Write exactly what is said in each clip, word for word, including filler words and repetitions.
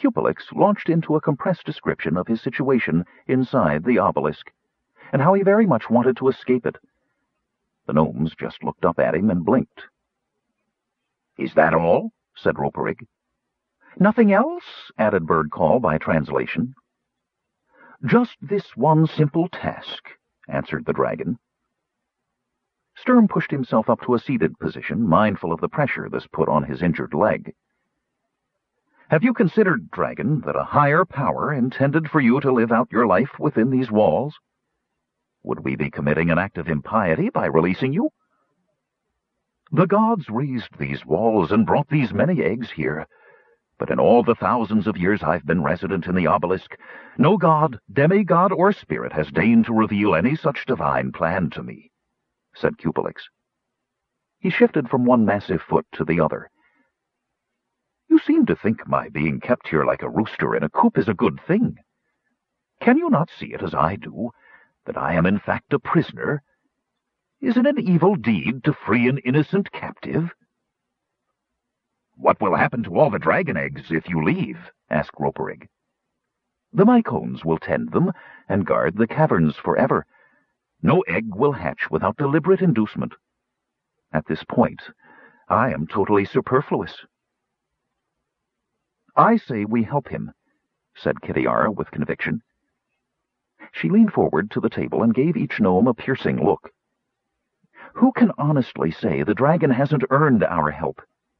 Cupelix launched into a compressed description of his situation inside the obelisk, and how he very much wanted to escape it. The gnomes just looked up at him and blinked. "Is that all?" said Roperig. "Nothing else?" added Birdcall by translation. "Just this one simple task," answered the dragon. Sturm pushed himself up to a seated position, mindful of the pressure this put on his injured leg. "Have you considered, dragon, that a higher power intended for you to live out your life within these walls? Would we be committing an act of impiety by releasing you? The gods raised these walls and brought these many eggs here, but in all the thousands of years I've been resident in the obelisk, no god, demigod, or spirit has deigned to reveal any such divine plan to me," said Cupelix. He shifted from one massive foot to the other. "You seem to think my being kept here like a rooster in a coop is a good thing. Can you not see it as I do, that I am in fact a prisoner? Is it an evil deed to free an innocent captive?" "What will happen to all the dragon eggs if you leave?" asked Roperig. "The Mycones will tend them and guard the caverns forever. No egg will hatch without deliberate inducement. At this point, I am totally superfluous." "I say we help him," said Kitiara with conviction. She leaned forward to the table and gave each gnome a piercing look. "Who can honestly say the dragon hasn't earned our help?"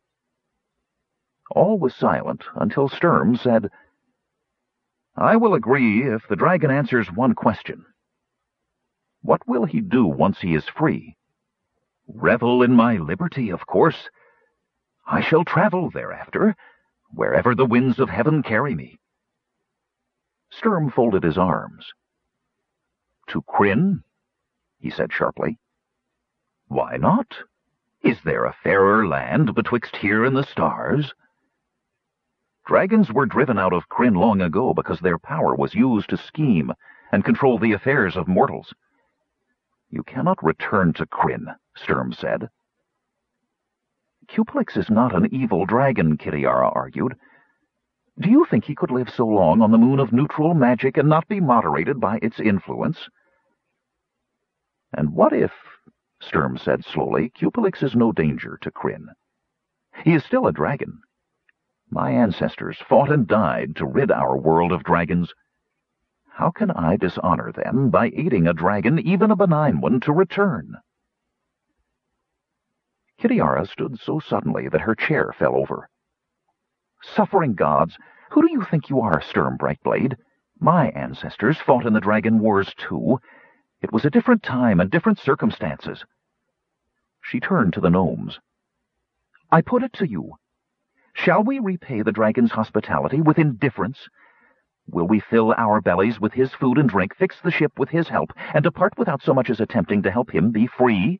All was silent until Sturm said, "I will agree if the dragon answers one question. What will he do once he is free? Revel in my liberty, of course. I shall travel thereafter, wherever the winds of heaven carry me." Sturm folded his arms. "To Krynn?" he said sharply. "Why not? Is there a fairer land betwixt here and the stars? Dragons were driven out of Krynn long ago because their power was used to scheme and control the affairs of mortals. You cannot return to Krynn," Sturm said. "Cupelix is not an evil dragon," Kitiara argued. "Do you think he could live so long on the moon of neutral magic and not be moderated by its influence?" "And what if," Sturm said slowly, "Cupelix is no danger to Krynn? He is still a dragon. My ancestors fought and died to rid our world of dragons. How can I dishonor them by aiding a dragon, even a benign one, to return?" Kitiara stood so suddenly that her chair fell over. "Suffering gods! Who do you think you are, Sturm Brightblade? My ancestors fought in the Dragon Wars, too. It was a different time and different circumstances." She turned to the gnomes. "I put it to you. Shall we repay the dragon's hospitality with indifference? Will we fill our bellies with his food and drink, fix the ship with his help, and depart without so much as attempting to help him be free?"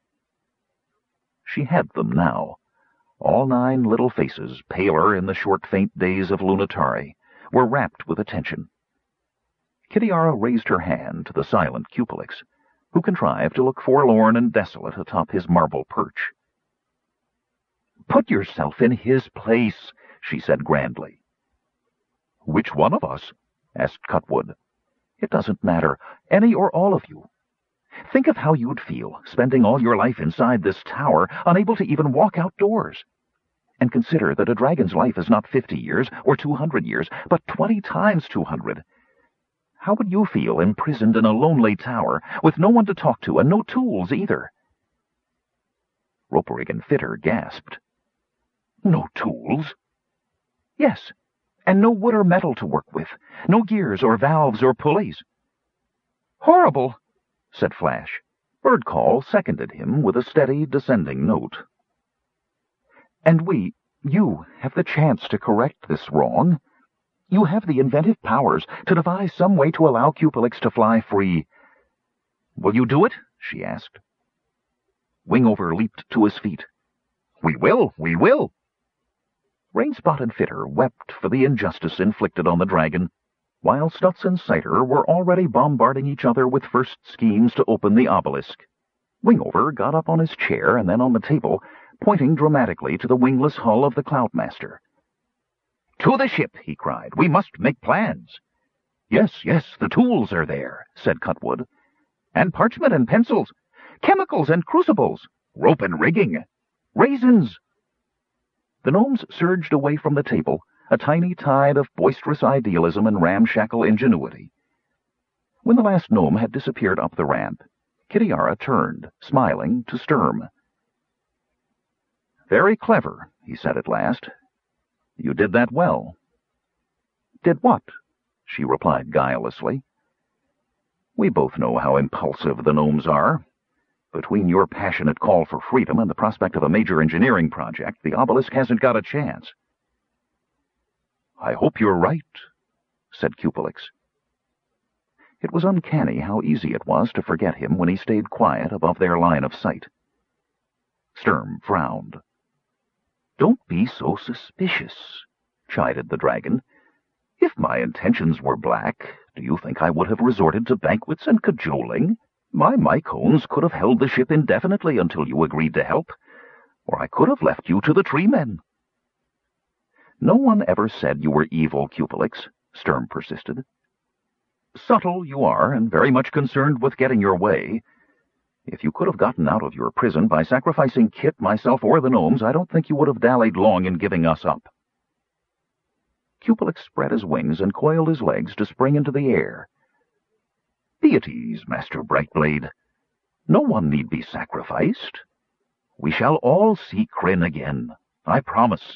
She had them now. All nine little faces, paler in the short, faint days of Lunatari, were rapt with attention. Kitiara raised her hand to the silent Cupelix, who contrived to look forlorn and desolate atop his marble perch. "Put yourself in his place," she said grandly. "Which one of us?" asked Cutwood. "It doesn't matter. Any or all of you. Think of how you'd feel, spending all your life inside this tower, unable to even walk outdoors. And consider that a dragon's life is not fifty years or two hundred years, but twenty times two hundred. How would you feel imprisoned in a lonely tower, with no one to talk to and no tools either?" Roperig and Fitter gasped. "No tools?" "Yes, and no wood or metal to work with, no gears or valves or pulleys." "Horrible," said Flash. Birdcall seconded him with a steady, descending note. "And we, you, have the chance to correct this wrong. You have the inventive powers to devise some way to allow Cupelix to fly free. Will you do it?" she asked. Wingover leaped to his feet. "We will, we will!" Rainspot and Fitter wept for the injustice inflicted on the dragon, while Stutz and Cider were already bombarding each other with first schemes to open the obelisk. Wingover got up on his chair and then on the table, pointing dramatically to the wingless hull of the Cloudmaster. "To the ship," he cried. "We must make plans." "Yes, yes, the tools are there," said Cutwood. "And parchment and pencils, chemicals and crucibles, rope and rigging, raisins." The gnomes surged away from the table, a tiny tide of boisterous idealism and ramshackle ingenuity. When the last gnome had disappeared up the ramp, Kitiara turned, smiling, to Sturm. "Very clever," he said at last. "You did that well." "Did what?" she replied guilelessly. "We both know how impulsive the gnomes are. Between your passionate call for freedom and the prospect of a major engineering project, the obelisk hasn't got a chance." "I hope you're right," said Cupelix. It was uncanny how easy it was to forget him when he stayed quiet above their line of sight. Sturm frowned. "Don't be so suspicious," chided the dragon. "If my intentions were black, do you think I would have resorted to banquets and cajoling? My Mycones could have held the ship indefinitely until you agreed to help, or I could have left you to the tree men." "No one ever said you were evil, Cupelix," Sturm persisted. "Subtle you are, and very much concerned with getting your way. If you could have gotten out of your prison by sacrificing Kit, myself, or the gnomes, I don't think you would have dallied long in giving us up." Cupelix spread his wings and coiled his legs to spring into the air. "Be at ease, Master Brightblade. No one need be sacrificed. We shall all see Krynn again, I promise."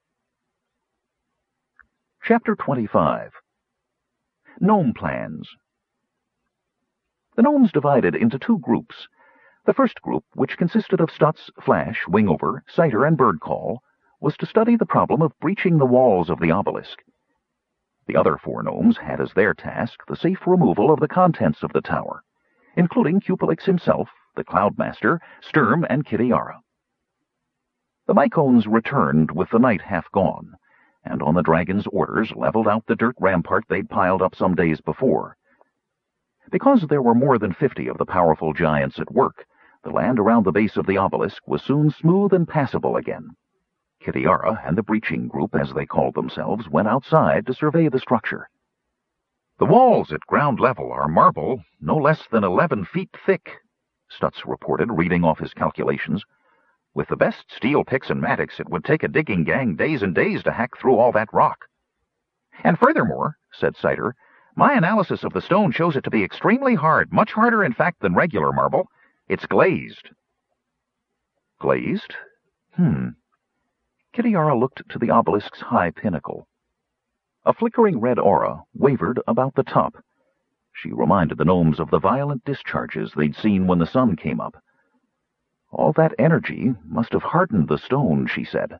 Chapter twenty-five. Gnome Plans. The gnomes divided into two groups. The first group, which consisted of Stutz, Flash, Wingover, Cider, and Birdcall, was to study the problem of breaching the walls of the obelisk. The other four gnomes had as their task the safe removal of the contents of the tower, including Cupelix himself, the Cloudmaster, Sturm, and Kitiara. The Mycones returned with the night half gone, and on the dragon's orders leveled out the dirt rampart they'd piled up some days before. Because there were more than fifty of the powerful giants at work, the land around the base of the obelisk was soon smooth and passable again. Kitiara and the breaching group, as they called themselves, went outside to survey the structure. "The walls at ground level are marble, no less than eleven feet thick," Stutz reported, reading off his calculations. "With the best steel picks and mattocks, it would take a digging gang days and days to hack through all that rock." "And furthermore," said Cider, "my analysis of the stone shows it to be extremely hard, much harder, in fact, than regular marble. It's glazed." "Glazed? Hmm." Kitiara looked to the obelisk's high pinnacle. A flickering red aura wavered about the top. She reminded the gnomes of the violent discharges they'd seen when the sun came up. All that energy must have hardened the stone, she said.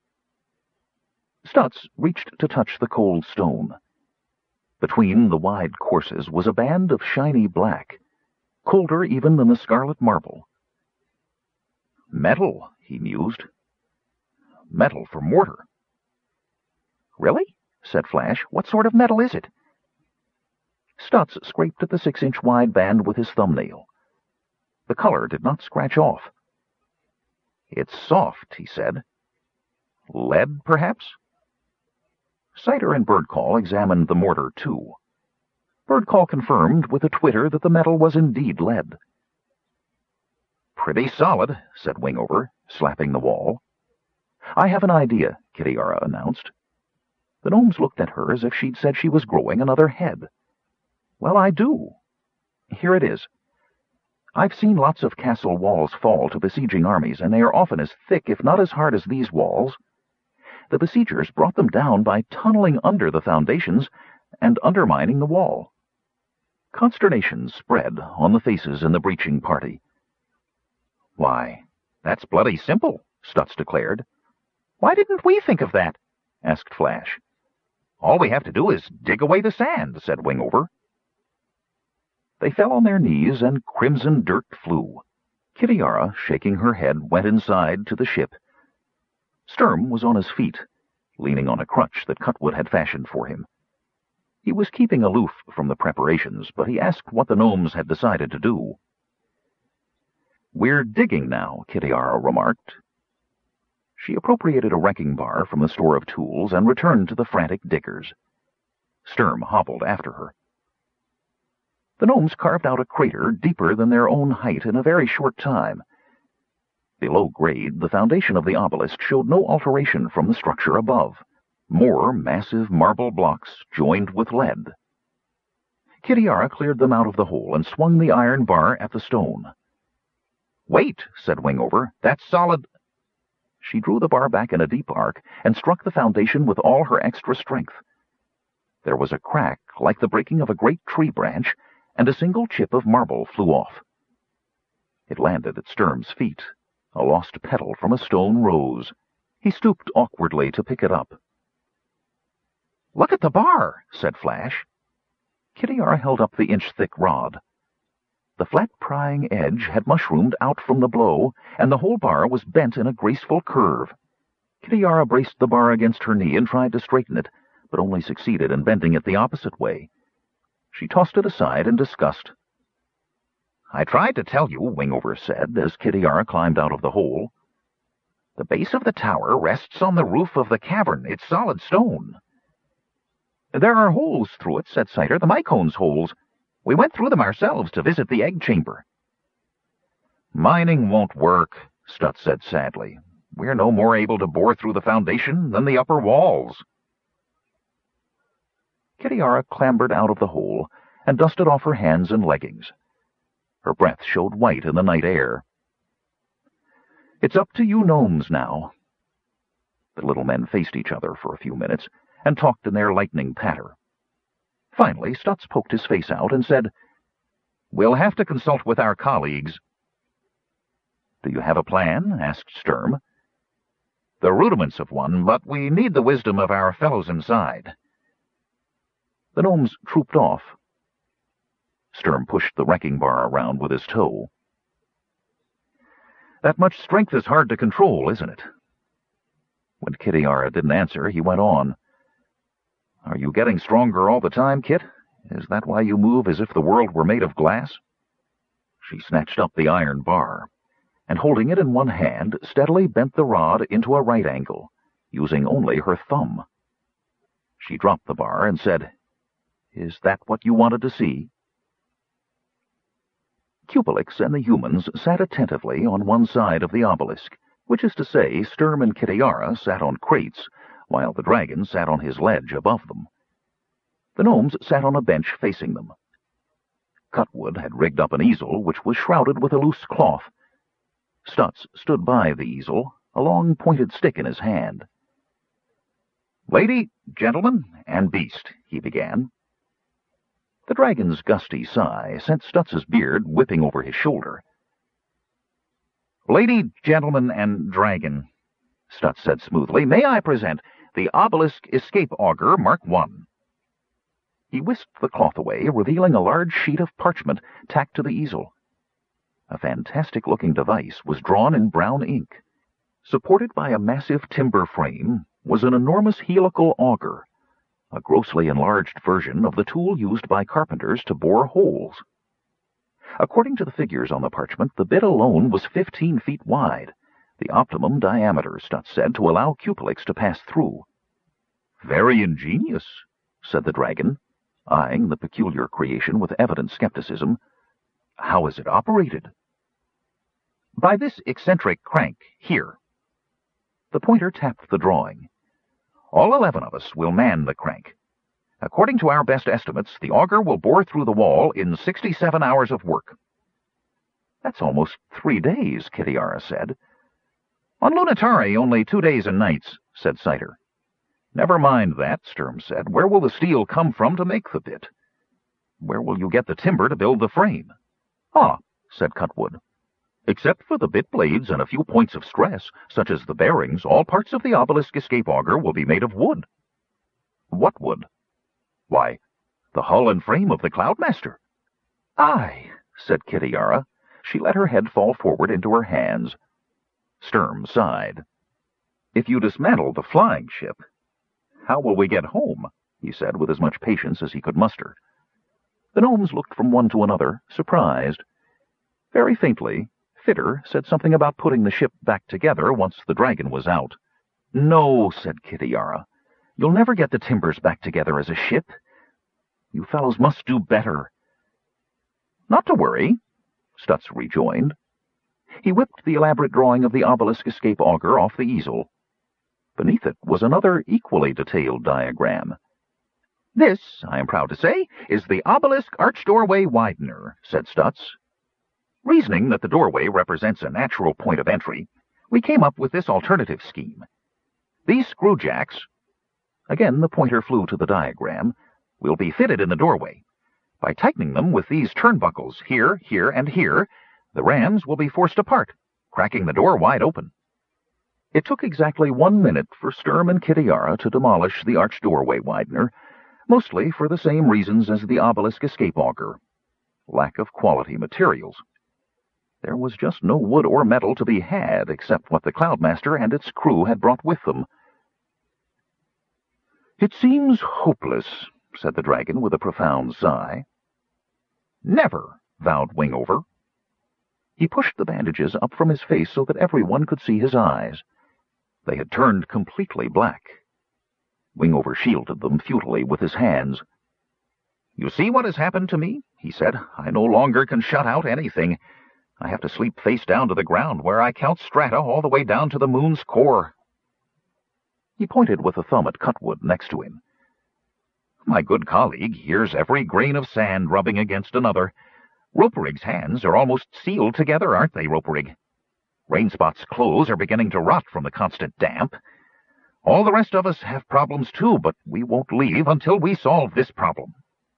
Stutz reached to touch the cold stone. Between the wide courses was a band of shiny black, colder even than the scarlet marble. "Metal," he mused. "Metal for mortar." "Really?" said Flash. "What sort of metal is it?" Stutz scraped at the six-inch-wide band with his thumbnail. The color did not scratch off. "It's soft," he said. "Lead, perhaps?" Cider and Birdcall examined the mortar, too. Birdcall confirmed with a twitter that the metal was indeed lead. "Pretty solid," said Wingover, slapping the wall. "I have an idea," Kitiara announced. The gnomes looked at her as if she'd said she was growing another head. "Well, I do. Here it is. I've seen lots of castle walls fall to besieging armies, and they are often as thick, if not as hard as these walls. The besiegers brought them down by tunneling under the foundations and undermining the wall." Consternation spread on the faces in the breaching party. "Why, that's bloody simple," Stutz declared. "Why didn't we think of that?" asked Flash. "All we have to do is dig away the sand," said Wingover. They fell on their knees, and crimson dirt flew. Kitiara, shaking her head, went inside to the ship. Sturm was on his feet, leaning on a crutch that Cutwood had fashioned for him. He was keeping aloof from the preparations, but he asked what the gnomes had decided to do. "We're digging now," Kitiara remarked. She appropriated a wrecking bar from the store of tools and returned to the frantic diggers. Sturm hobbled after her. The gnomes carved out a crater deeper than their own height in a very short time. Below grade, the foundation of the obelisk showed no alteration from the structure above. More massive marble blocks joined with lead. Kitiara cleared them out of the hole and swung the iron bar at the stone. "Wait," said Wingover. "That's solid." She drew the bar back in a deep arc and struck the foundation with all her extra strength. There was a crack like the breaking of a great tree branch, and a single chip of marble flew off. It landed at Sturm's feet. A lost petal from a stone rose. He stooped awkwardly to pick it up. "Look at the bar," said Flash. Kitiara held up the inch-thick rod. The flat prying edge had mushroomed out from the blow, and the whole bar was bent in a graceful curve. Kitiara braced the bar against her knee and tried to straighten it, but only succeeded in bending it the opposite way. She tossed it aside in disgust. "I tried to tell you," Wingover said, as Kitiara climbed out of the hole. "The base of the tower rests on the roof of the cavern. It's solid stone." "There are holes through it," said Cider. "The Mycone's holes. We went through them ourselves to visit the egg chamber." "Mining won't work," Stutz said sadly. "We're no more able to bore through the foundation than the upper walls." Kitiara clambered out of the hole and dusted off her hands and leggings. Her breath showed white in the night air. "It's up to you gnomes now." The little men faced each other for a few minutes and talked in their lightning patter. Finally, Stutz poked his face out and said, "We'll have to consult with our colleagues." "Do you have a plan?" asked Sturm. "The rudiments of one, but we need the wisdom of our fellows inside." The gnomes trooped off. Sturm pushed the wrecking bar around with his toe. "That much strength is hard to control, isn't it?" When Kitiara didn't answer, he went on. "Are you getting stronger all the time, Kit? Is that why you move as if the world were made of glass?" She snatched up the iron bar, and holding it in one hand, steadily bent the rod into a right angle, using only her thumb. She dropped the bar and said, "Is that what you wanted to see?" Cupelix and the humans sat attentively on one side of the obelisk, which is to say, Sturm and Kitiara sat on crates, while the dragon sat on his ledge above them. The gnomes sat on a bench facing them. Cutwood had rigged up an easel which was shrouded with a loose cloth. Stutz stood by the easel, a long pointed stick in his hand. "Lady, gentleman, and beast," he began. The dragon's gusty sigh sent Stutz's beard whipping over his shoulder. "Lady, gentleman, and dragon," Stutz said smoothly, "may I present the Obelisk Escape Auger Mark One." He whisked the cloth away, revealing a large sheet of parchment tacked to the easel. A fantastic-looking device was drawn in brown ink. Supported by a massive timber frame was an enormous helical auger, a grossly enlarged version of the tool used by carpenters to bore holes. According to the figures on the parchment, the bit alone was fifteen feet wide, the optimum diameter, Stutz said, to allow Cupelix to pass through. "Very ingenious," said the dragon, eyeing the peculiar creation with evident skepticism. "How is it operated?" "By this eccentric crank, here." The pointer tapped the drawing. "All eleven of us will man the crank. According to our best estimates, the auger will bore through the wall in sixty-seven hours of work." "That's almost three days," Kitiara said. "On Lunitari, only two days and nights," said Cider. "Never mind that," Sturm said. "Where will the steel come from to make the bit? Where will you get the timber to build the frame?" "Ah," said Cutwood. "Except for the bit blades and a few points of stress, such as the bearings, all parts of the obelisk escape auger will be made of wood." "What wood?" "Why, the hull and frame of the Cloudmaster." "Aye," said Kitiara. She let her head fall forward into her hands. Sturm sighed. "If you dismantle the flying ship, how will we get home?" he said with as much patience as he could muster. The gnomes looked from one to another, surprised. Very faintly, Fitter said something about putting the ship back together once the dragon was out. "No," said Kitiara. "You'll never get the timbers back together as a ship. You fellows must do better." "Not to worry," Stutz rejoined. He whipped the elaborate drawing of the obelisk escape auger off the easel. Beneath it was another equally detailed diagram. "This, I am proud to say, is the obelisk arch doorway widener," said Stutz. "Reasoning that the doorway represents a natural point of entry, we came up with this alternative scheme. These screw jacks," again the pointer flew to the diagram, "will be fitted in the doorway. By tightening them with these turnbuckles here, here, and here, the rams will be forced apart, cracking the door wide open." It took exactly one minute for Sturm and Kitiara to demolish the arch doorway widener, mostly for the same reasons as the obelisk escape auger: lack of quality materials. There was just no wood or metal to be had except what the Cloudmaster and its crew had brought with them. "It seems hopeless," said the dragon with a profound sigh. "Never," vowed Wingover. He pushed the bandages up from his face so that everyone could see his eyes. They had turned completely black. Wingover shielded them futilely with his hands. "You see what has happened to me?" he said. "I no longer can shut out anything. I have to sleep face down to the ground, where I count strata all the way down to the moon's core." He pointed with a thumb at Cutwood next to him. "My good colleague, here's every grain of sand rubbing against another. Roperig's hands are almost sealed together, aren't they, Roperig? Rainspot's clothes are beginning to rot from the constant damp. All the rest of us have problems too, but we won't leave until we solve this problem."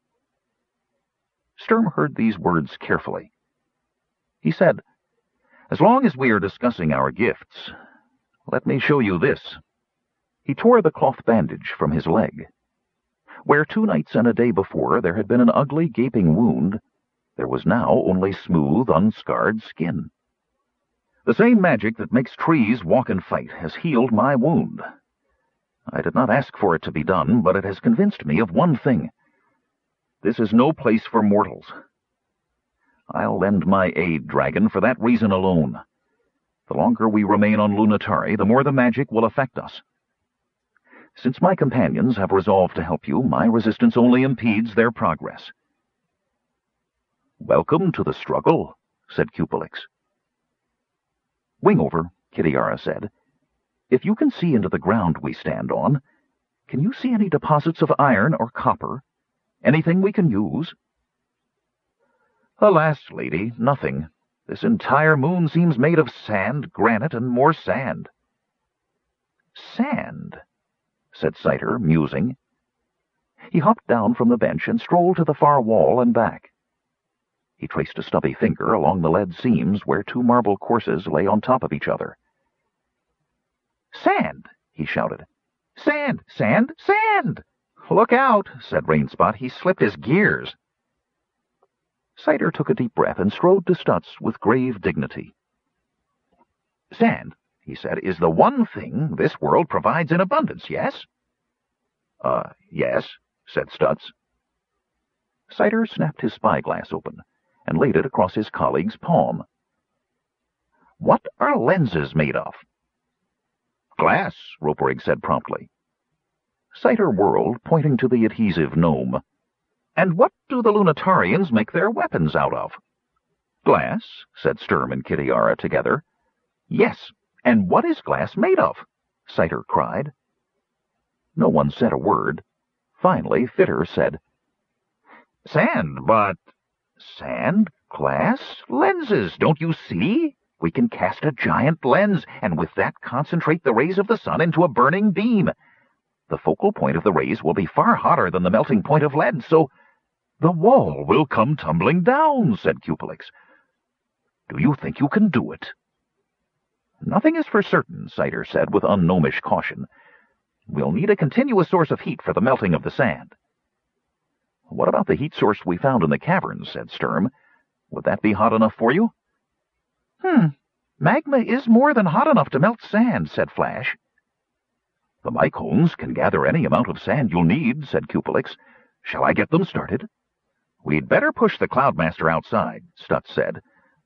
Sturm heard these words carefully. He said, "As long as we are discussing our gifts, let me show you this." He tore the cloth bandage from his leg. Where two nights and a day before there had been an ugly, gaping wound, there was now only smooth, unscarred skin. "The same magic that makes trees walk and fight has healed my wound. I did not ask for it to be done, but it has convinced me of one thing. This is no place for mortals. I'll lend my aid, dragon, for that reason alone. The longer we remain on Lunatari, the more the magic will affect us. Since my companions have resolved to help you, my resistance only impedes their progress." "Welcome to the struggle," said Cupelix. "Wingover," Kitiara said, "if you can see into the ground we stand on, can you see any deposits of iron or copper? Anything we can use?" "Alas, lady, nothing. This entire moon seems made of sand, granite, and more sand." "Sand," said Citer, musing. He hopped down from the bench and strolled to the far wall and back. He traced a stubby finger along the lead seams where two marble courses lay on top of each other. "Sand!" he shouted. "Sand! Sand! Sand!" "Look out!" said Rainspot. "He slipped his gears." Citer took a deep breath and strode to Stutz with grave dignity. "Sand," he said, "is the one thing this world provides in abundance, yes?" Uh, yes, said Stutz. Citer snapped his spyglass open and laid it across his colleague's palm. "What are lenses made of?" "Glass," Roperig said promptly. Citer whirled, pointing to the adhesive gnome. "And what do the Lunatarians make their weapons out of?" "Glass," said Sturm and Kitiara together. "Yes, and what is glass made of?" Citer cried. No one said a word. Finally, Fitter said, "Sand, but—" "Sand, glass, lenses, don't you see? We can cast a giant lens, and with that concentrate the rays of the sun into a burning beam. The focal point of the rays will be far hotter than the melting point of lead, so—" "The wall will come tumbling down," said Cupelix. "Do you think you can do it?" "Nothing is for certain," Citer said with ungnomish caution. "We'll need a continuous source of heat for the melting of the sand." "What about the heat source we found in the caverns?" said Sturm. "Would that be hot enough for you?" Hmm, magma is more than hot enough to melt sand," said Flash. "The Mycones can gather any amount of sand you'll need," said Cupelix. "Shall I get them started?" "We'd better push the Cloudmaster outside," Stutz said.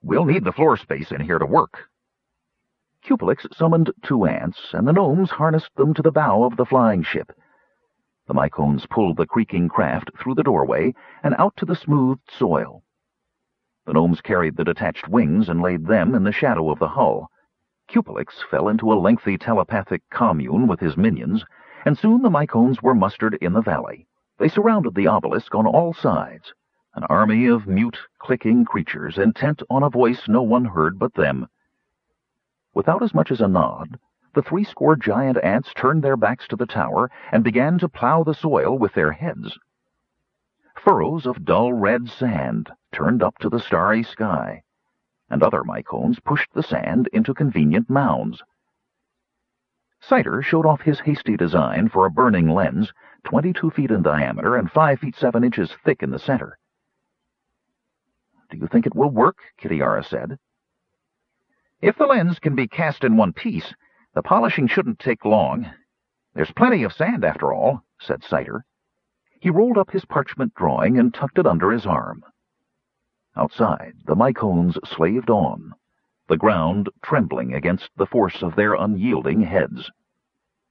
We'll need the floor space in here to work. Cupelix summoned two ants, and the gnomes harnessed them to the bow of the flying ship. The Mycones pulled the creaking craft through the doorway and out to the smoothed soil. The gnomes carried the detached wings and laid them in the shadow of the hull. Cupelix fell into a lengthy telepathic commune with his minions, and soon the Mycones were mustered in the valley. They surrounded the obelisk on all sides, an army of mute, clicking creatures intent on a voice no one heard but them. Without as much as a nod, the threescore giant ants turned their backs to the tower and began to plow the soil with their heads. Furrows of dull red sand turned up to the starry sky, and other Mycones pushed the sand into convenient mounds. Cider showed off his hasty design for a burning lens, twenty-two feet in diameter and five feet seven inches thick in the center. "Do you think it will work?" Kitiara said. "If the lens can be cast in one piece, the polishing shouldn't take long. There's plenty of sand, after all," said Cider. He rolled up his parchment drawing and tucked it under his arm. Outside, the Mycones slaved on, the ground trembling against the force of their unyielding heads.